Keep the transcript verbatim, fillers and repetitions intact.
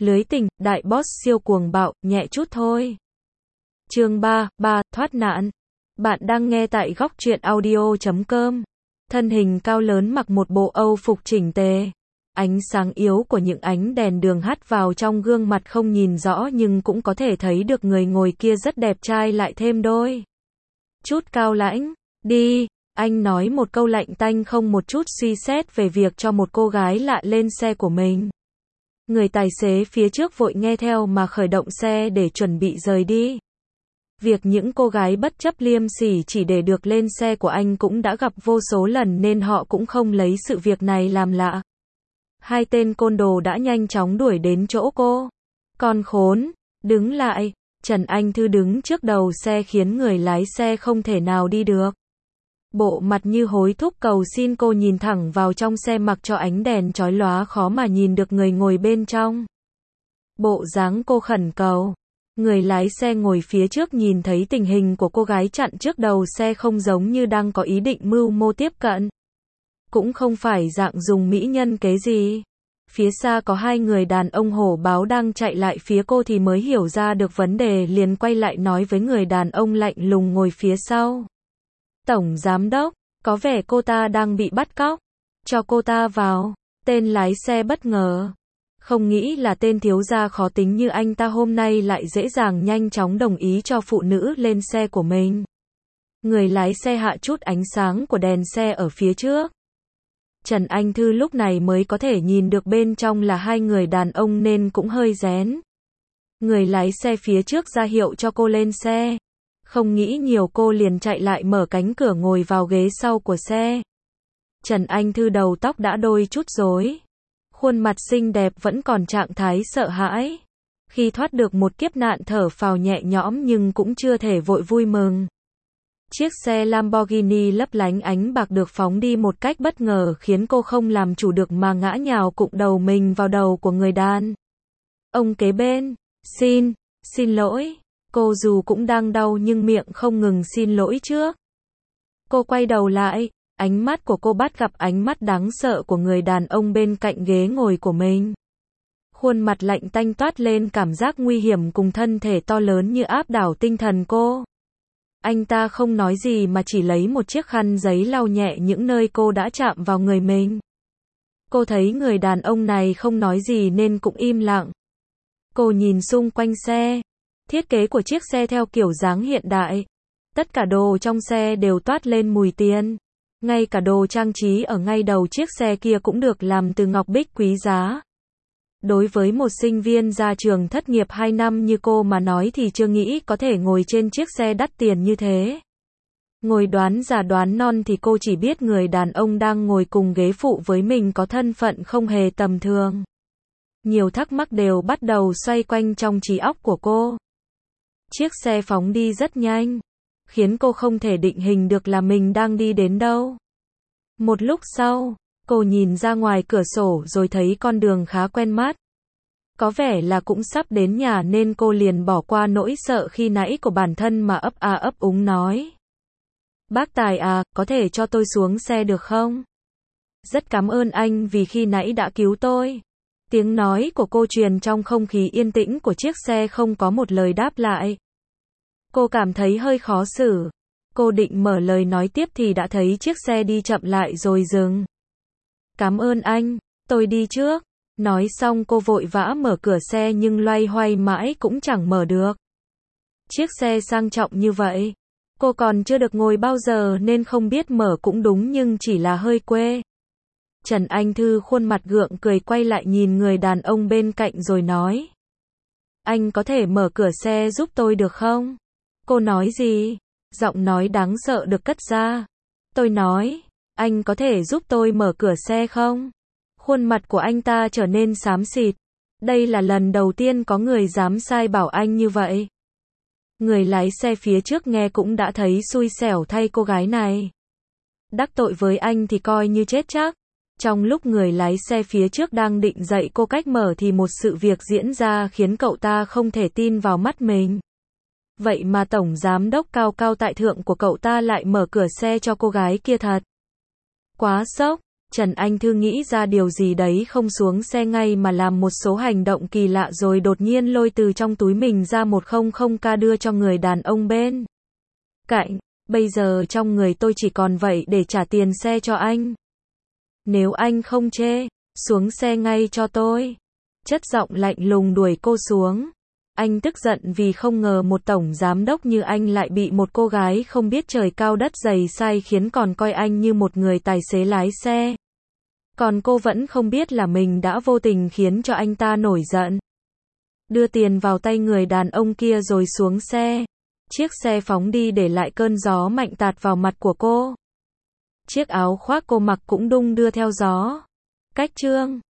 Lưới tình, đại boss siêu cuồng bạo, nhẹ chút thôi. Chương ba, ba, thoát nạn. Bạn đang nghe tại góc truyện audio chấm com. Thân hình cao lớn mặc một bộ Âu phục chỉnh tề. Ánh sáng yếu của những ánh đèn đường hắt vào trong gương mặt không nhìn rõ nhưng cũng có thể thấy được người ngồi kia rất đẹp trai lại thêm đôi chút cao lãnh. Đi, anh nói một câu lạnh tanh không một chút suy xét về việc cho một cô gái lạ lên xe của mình. Người tài xế phía trước vội nghe theo mà khởi động xe để chuẩn bị rời đi. Việc những cô gái bất chấp liêm sỉ chỉ để được lên xe của anh cũng đã gặp vô số lần nên họ cũng không lấy sự việc này làm lạ. Hai tên côn đồ đã nhanh chóng đuổi đến chỗ cô. Con khốn, đứng lại. Trần Anh Thư đứng trước đầu xe khiến người lái xe không thể nào đi được. Bộ mặt như hối thúc cầu xin cô nhìn thẳng vào trong xe mặc cho ánh đèn chói lóa khó mà nhìn được người ngồi bên trong. Bộ dáng cô khẩn cầu. Người lái xe ngồi phía trước nhìn thấy tình hình của cô gái chặn trước đầu xe không giống như đang có ý định mưu mô tiếp cận. Cũng không phải dạng dùng mỹ nhân kế gì. Phía xa có hai người đàn ông hổ báo đang chạy lại phía cô thì mới hiểu ra được vấn đề, liền quay lại nói với người đàn ông lạnh lùng ngồi phía sau. Tổng giám đốc, có vẻ cô ta đang bị bắt cóc. Cho cô ta vào. Tên lái xe bất ngờ. Không nghĩ là tên thiếu gia khó tính như anh ta hôm nay lại dễ dàng nhanh chóng đồng ý cho phụ nữ lên xe của mình. Người lái xe hạ chút ánh sáng của đèn xe ở phía trước. Trần Anh Thư lúc này mới có thể nhìn được bên trong là hai người đàn ông nên cũng hơi rén. Người lái xe phía trước ra hiệu cho cô lên xe. Không nghĩ nhiều cô liền chạy lại mở cánh cửa ngồi vào ghế sau của xe. Trần Anh Thư đầu tóc đã đôi chút rối. Khuôn mặt xinh đẹp vẫn còn trạng thái sợ hãi. Khi thoát được một kiếp nạn thở phào nhẹ nhõm nhưng cũng chưa thể vội vui mừng. Chiếc xe Lamborghini lấp lánh ánh bạc được phóng đi một cách bất ngờ khiến cô không làm chủ được mà ngã nhào cụng đầu mình vào đầu của người đàn ông kế bên. Xin, xin lỗi. Cô dù cũng đang đau nhưng miệng không ngừng xin lỗi trước. Cô quay đầu lại, ánh mắt của cô bắt gặp ánh mắt đáng sợ của người đàn ông bên cạnh ghế ngồi của mình. Khuôn mặt lạnh tanh toát lên cảm giác nguy hiểm cùng thân thể to lớn như áp đảo tinh thần cô. Anh ta không nói gì mà chỉ lấy một chiếc khăn giấy lau nhẹ những nơi cô đã chạm vào người mình. Cô thấy người đàn ông này không nói gì nên cũng im lặng. Cô nhìn xung quanh xe. Thiết kế của chiếc xe theo kiểu dáng hiện đại. Tất cả đồ trong xe đều toát lên mùi tiền. Ngay cả đồ trang trí ở ngay đầu chiếc xe kia cũng được làm từ ngọc bích quý giá. Đối với một sinh viên ra trường thất nghiệp hai năm như cô mà nói thì chưa nghĩ có thể ngồi trên chiếc xe đắt tiền như thế. Ngồi đoán già đoán non thì cô chỉ biết người đàn ông đang ngồi cùng ghế phụ với mình có thân phận không hề tầm thường. Nhiều thắc mắc đều bắt đầu xoay quanh trong trí óc của cô. Chiếc xe phóng đi rất nhanh, khiến cô không thể định hình được là mình đang đi đến đâu. Một lúc sau, cô nhìn ra ngoài cửa sổ rồi thấy con đường khá quen mắt. Có vẻ là cũng sắp đến nhà nên cô liền bỏ qua nỗi sợ khi nãy của bản thân mà ấp a ấp úng nói. Bác Tài à, có thể cho tôi xuống xe được không? Rất cảm ơn anh vì khi nãy đã cứu tôi. Tiếng nói của cô truyền trong không khí yên tĩnh của chiếc xe không có một lời đáp lại. Cô cảm thấy hơi khó xử. Cô định mở lời nói tiếp thì đã thấy chiếc xe đi chậm lại rồi dừng. Cảm ơn anh, tôi đi trước. Nói xong cô vội vã mở cửa xe nhưng loay hoay mãi cũng chẳng mở được. Chiếc xe sang trọng như vậy. Cô còn chưa được ngồi bao giờ nên không biết mở cũng đúng nhưng chỉ là hơi quê. Trần Anh Thư khuôn mặt gượng cười quay lại nhìn người đàn ông bên cạnh rồi nói. Anh có thể mở cửa xe giúp tôi được không? Cô nói gì? Giọng nói đáng sợ được cất ra. Tôi nói, anh có thể giúp tôi mở cửa xe không? Khuôn mặt của anh ta trở nên xám xịt. Đây là lần đầu tiên có người dám sai bảo anh như vậy. Người lái xe phía trước nghe cũng đã thấy xui xẻo thay cô gái này. Đắc tội với anh thì coi như chết chắc. Trong lúc người lái xe phía trước đang định dạy cô cách mở thì một sự việc diễn ra khiến cậu ta không thể tin vào mắt mình. Vậy mà tổng giám đốc cao cao tại thượng của cậu ta lại mở cửa xe cho cô gái kia thật. Quá sốc. Trần Anh Thư nghĩ ra điều gì đấy không xuống xe ngay mà làm một số hành động kỳ lạ rồi đột nhiên lôi từ trong túi mình ra một không không k đưa cho người đàn ông bên cạnh. Bây giờ trong người tôi chỉ còn vậy để trả tiền xe cho anh. Nếu anh không chê, xuống xe ngay cho tôi. Chất giọng lạnh lùng đuổi cô xuống. Anh tức giận vì không ngờ một tổng giám đốc như anh lại bị một cô gái không biết trời cao đất dày sai khiến còn coi anh như một người tài xế lái xe. Còn cô vẫn không biết là mình đã vô tình khiến cho anh ta nổi giận. Đưa tiền vào tay người đàn ông kia rồi xuống xe. Chiếc xe phóng đi để lại cơn gió mạnh tạt vào mặt của cô. Chiếc áo khoác cô mặc cũng đung đưa theo gió. Cách chương